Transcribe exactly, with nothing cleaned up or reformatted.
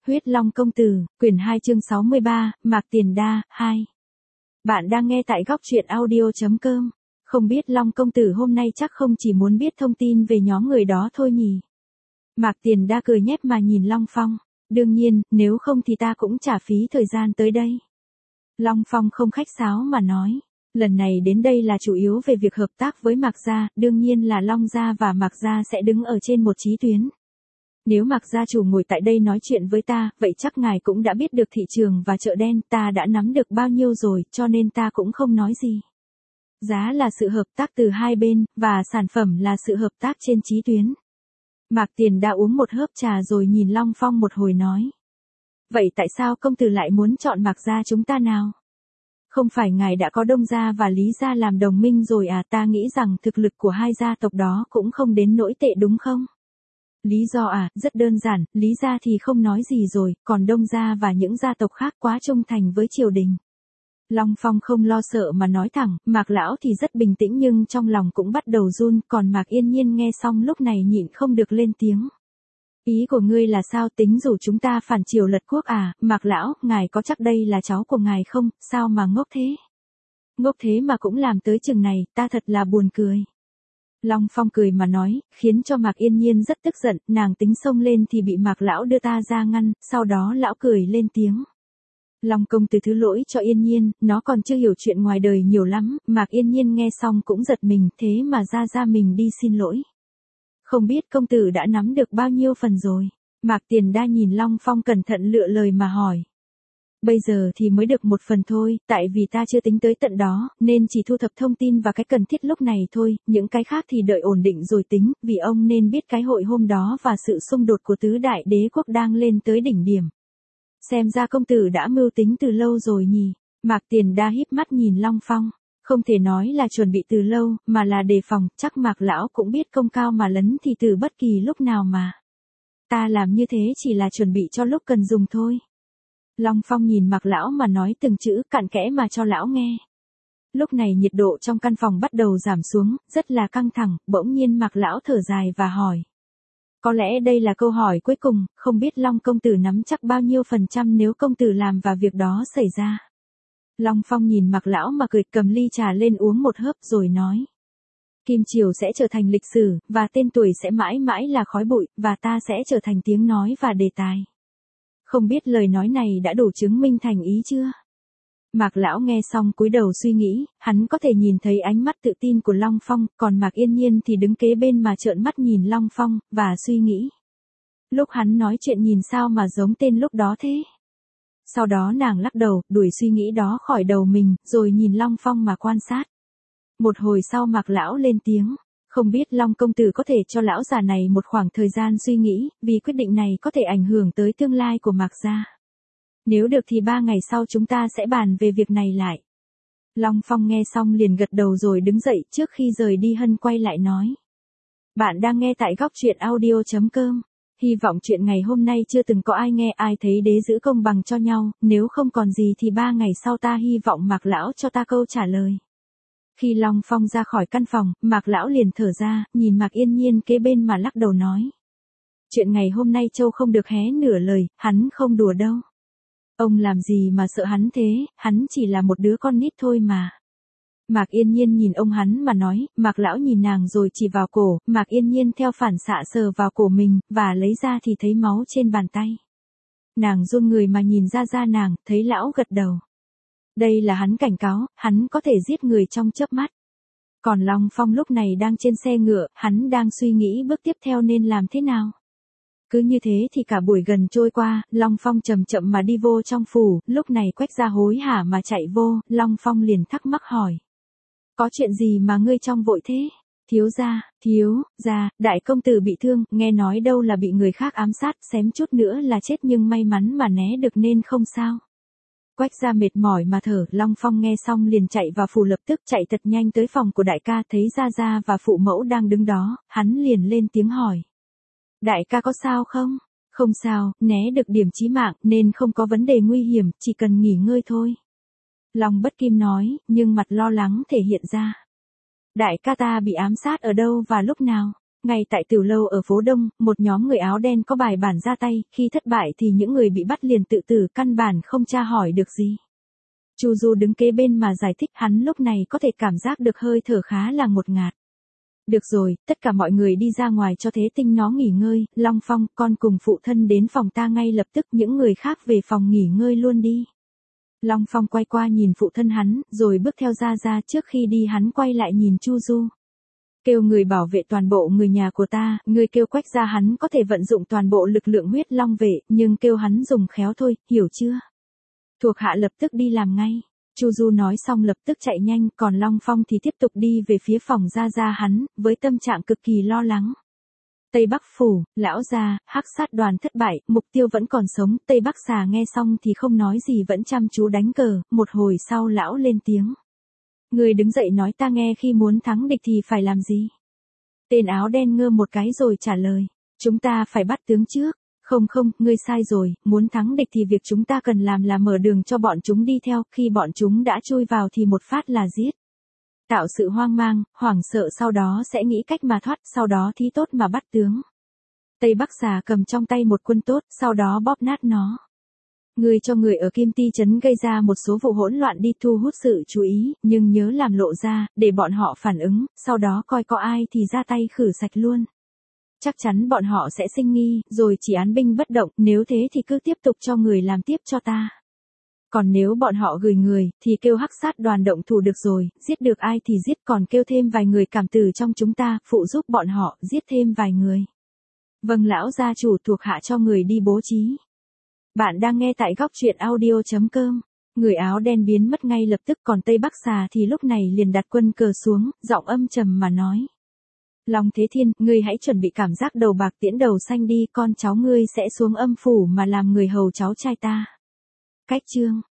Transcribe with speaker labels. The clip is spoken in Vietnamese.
Speaker 1: Huyết Long Công Tử, quyển hai chương sáu mươi ba, Mạc Tiền Đa, hai. Bạn đang nghe tại góc truyện audio chấm com. Không biết Long Công Tử hôm nay chắc không chỉ muốn biết thông tin về nhóm người đó thôi nhỉ. Mạc Tiền Đa cười nhếch mà nhìn Long Phong. Đương nhiên, nếu không thì ta cũng trả phí thời gian tới đây. Long Phong không khách sáo mà nói. Lần này đến đây là chủ yếu về việc hợp tác với Mạc Gia, đương nhiên là Long Gia và Mạc Gia sẽ đứng ở trên một chí tuyến. Nếu Mạc gia chủ ngồi tại đây nói chuyện với ta, vậy chắc ngài cũng đã biết được thị trường và chợ đen ta đã nắm được bao nhiêu rồi, cho nên ta cũng không nói gì. Giá là sự hợp tác từ hai bên, và sản phẩm là sự hợp tác trên chí tuyến. Mạc Tiền Đa uống một hớp trà rồi nhìn Long Phong một hồi nói. Vậy tại sao công tử lại muốn chọn Mạc gia chúng ta nào? Không phải ngài đã có Đông gia và Lý gia làm đồng minh rồi à? Ta nghĩ rằng thực lực của hai gia tộc đó cũng không đến nỗi tệ đúng không? Lý do à, rất đơn giản, Lý gia thì không nói gì rồi, còn Đông gia và những gia tộc khác quá trung thành với triều đình. Long Phong không lo sợ mà nói thẳng, Mạc lão thì rất bình tĩnh nhưng trong lòng cũng bắt đầu run, còn Mạc Yên Nhiên nghe xong lúc này nhịn không được lên tiếng. Ý của ngươi là sao, tính rủ chúng ta phản triều lật quốc à? Mạc lão, ngài có chắc đây là cháu của ngài không, sao mà ngốc thế? Ngốc thế mà cũng làm tới chừng này, ta thật là buồn cười. Long Phong cười mà nói, khiến cho Mạc Yên Nhiên rất tức giận, nàng tính xông lên thì bị Mạc lão đưa ta ra ngăn, sau đó lão cười lên tiếng. Long công tử thứ lỗi cho Yên Nhiên, nó còn chưa hiểu chuyện ngoài đời nhiều lắm. Mạc Yên Nhiên nghe xong cũng giật mình, thế mà ra ra mình đi xin lỗi. Không biết công tử đã nắm được bao nhiêu phần rồi? Mạc Tiền Đa nhìn Long Phong cẩn thận lựa lời mà hỏi. Bây giờ thì mới được một phần thôi, tại vì ta chưa tính tới tận đó, nên chỉ thu thập thông tin và cái cần thiết lúc này thôi, những cái khác thì đợi ổn định rồi tính, vì ông nên biết cái hội hôm đó và sự xung đột của tứ đại đế quốc đang lên tới đỉnh điểm. Xem ra công tử đã mưu tính từ lâu rồi nhỉ. Mạc Tiền Đa híp mắt nhìn Long Phong, không thể nói là chuẩn bị từ lâu, mà là đề phòng, chắc Mạc lão cũng biết công cao mà lấn thì từ bất kỳ lúc nào mà. Ta làm như thế chỉ là chuẩn bị cho lúc cần dùng thôi. Long Phong nhìn Mạc lão mà nói từng chữ cặn kẽ mà cho lão nghe. Lúc này nhiệt độ trong căn phòng bắt đầu giảm xuống, rất là căng thẳng, bỗng nhiên Mạc lão thở dài và hỏi. Có lẽ đây là câu hỏi cuối cùng, không biết Long công tử nắm chắc bao nhiêu phần trăm nếu công tử làm và việc đó xảy ra. Long Phong nhìn Mạc lão mà cười, cầm ly trà lên uống một hớp rồi nói. Kim Triều sẽ trở thành lịch sử, và tên tuổi sẽ mãi mãi là khói bụi, và ta sẽ trở thành tiếng nói và đề tài. Không biết lời nói này đã đủ chứng minh thành ý chưa? Mạc lão nghe xong cúi đầu suy nghĩ, hắn có thể nhìn thấy ánh mắt tự tin của Long Phong, còn Mạc Yên Nhiên thì đứng kế bên mà trợn mắt nhìn Long Phong, và suy nghĩ. Lúc hắn nói chuyện nhìn sao mà giống tên lúc đó thế? Sau đó nàng lắc đầu, đuổi suy nghĩ đó khỏi đầu mình, rồi nhìn Long Phong mà quan sát. Một hồi sau Mạc lão lên tiếng. Không biết Long công tử có thể cho lão già này một khoảng thời gian suy nghĩ, vì quyết định này có thể ảnh hưởng tới tương lai của Mạc gia. Nếu được thì ba ngày sau chúng ta sẽ bàn về việc này lại. Long Phong nghe xong liền gật đầu rồi đứng dậy, trước khi rời đi Hân quay lại nói. Bạn đang nghe tại góc truyện audio chấm com. Hy vọng chuyện ngày hôm nay chưa từng có ai nghe ai thấy đế giữ công bằng cho nhau, nếu không còn gì thì ba ngày sau ta hy vọng Mạc lão cho ta câu trả lời. Khi Long Phong ra khỏi căn phòng, Mạc lão liền thở ra, nhìn Mạc Yên Nhiên kế bên mà lắc đầu nói. Chuyện ngày hôm nay Châu không được hé nửa lời, hắn không đùa đâu. Ông làm gì mà sợ hắn thế, hắn chỉ là một đứa con nít thôi mà. Mạc Yên Nhiên nhìn ông hắn mà nói, Mạc lão nhìn nàng rồi chỉ vào cổ, Mạc Yên Nhiên theo phản xạ sờ vào cổ mình, và lấy ra thì thấy máu trên bàn tay. Nàng run người mà nhìn ra ra nàng, thấy lão gật đầu. Đây là hắn cảnh cáo, hắn có thể giết người trong chớp mắt. Còn Long Phong lúc này đang trên xe ngựa, hắn đang suy nghĩ bước tiếp theo nên làm thế nào. Cứ như thế thì cả buổi gần trôi qua, Long Phong chậm chậm mà đi vô trong phủ, lúc này Quách gia hối hả mà chạy vô, Long Phong liền thắc mắc hỏi. Có chuyện gì mà ngươi trong vội thế? Thiếu gia, thiếu, gia, đại công tử bị thương, nghe nói đâu là bị người khác ám sát, xém chút nữa là chết nhưng may mắn mà né được nên không sao. Quách gia mệt mỏi mà thở, Long Phong nghe xong liền chạy vào phủ, lập tức chạy thật nhanh tới phòng của đại ca, thấy gia gia và phụ mẫu đang đứng đó, hắn liền lên tiếng hỏi. Đại ca có sao không? Không sao, né được điểm chí mạng nên không có vấn đề nguy hiểm, chỉ cần nghỉ ngơi thôi. Long Bất Kim nói, nhưng mặt lo lắng thể hiện ra. Đại ca ta bị ám sát ở đâu và lúc nào? Ngay tại tiểu lâu ở phố Đông, một nhóm người áo đen có bài bản ra tay, khi thất bại thì những người bị bắt liền tự tử, căn bản không tra hỏi được gì. Chu Du đứng kế bên mà giải thích, hắn lúc này có thể cảm giác được hơi thở khá là ngột ngạt. Được rồi, tất cả mọi người đi ra ngoài cho Thế Tinh nó nghỉ ngơi, Long Phong, con cùng phụ thân đến phòng ta ngay lập tức, những người khác về phòng nghỉ ngơi luôn đi. Long Phong quay qua nhìn phụ thân hắn, rồi bước theo ra ra, trước khi đi hắn quay lại nhìn Chu Du. Kêu người bảo vệ toàn bộ người nhà của ta, người kêu Quách gia hắn có thể vận dụng toàn bộ lực lượng huyết long vệ, nhưng kêu hắn dùng khéo thôi, hiểu chưa? Thuộc hạ lập tức đi làm ngay. Chu Du nói xong lập tức chạy nhanh, còn Long Phong thì tiếp tục đi về phía phòng gia gia hắn, với tâm trạng cực kỳ lo lắng. Tây Bắc Phủ, lão gia, hắc sát đoàn thất bại, mục tiêu vẫn còn sống, Tây Bắc Xà nghe xong thì không nói gì vẫn chăm chú đánh cờ, một hồi sau lão lên tiếng. Người đứng dậy nói ta nghe, khi muốn thắng địch thì phải làm gì? Tên áo đen ngơ một cái rồi trả lời, chúng ta phải bắt tướng trước. Không không, ngươi sai rồi, muốn thắng địch thì việc chúng ta cần làm là mở đường cho bọn chúng đi theo, khi bọn chúng đã chui vào thì một phát là giết. Tạo sự hoang mang, hoảng sợ, sau đó sẽ nghĩ cách mà thoát, sau đó thì tốt mà bắt tướng. Tây Bắc Xà cầm trong tay một quân tốt, sau đó bóp nát nó. Ngươi cho người ở Kim Ti Trấn gây ra một số vụ hỗn loạn đi, thu hút sự chú ý, nhưng nhớ làm lộ ra, để bọn họ phản ứng, sau đó coi có ai thì ra tay khử sạch luôn. Chắc chắn bọn họ sẽ sinh nghi, rồi chỉ án binh bất động, nếu thế thì cứ tiếp tục cho người làm tiếp cho ta. Còn nếu bọn họ gửi người, thì kêu hắc sát đoàn động thủ được rồi, giết được ai thì giết, còn kêu thêm vài người cảm tử trong chúng ta, phụ giúp bọn họ, giết thêm vài người. Vâng lão gia chủ, thuộc hạ cho người đi bố trí. Bạn đang nghe tại góc truyện audio chấm com. Người áo đen biến mất ngay lập tức, còn Tây Bắc Xà thì lúc này liền đặt quân cờ xuống, giọng âm trầm mà nói. Long Thế Thiên, ngươi hãy chuẩn bị cảm giác đầu bạc tiễn đầu xanh đi, con cháu ngươi sẽ xuống âm phủ mà làm người hầu cháu trai ta. Cách chương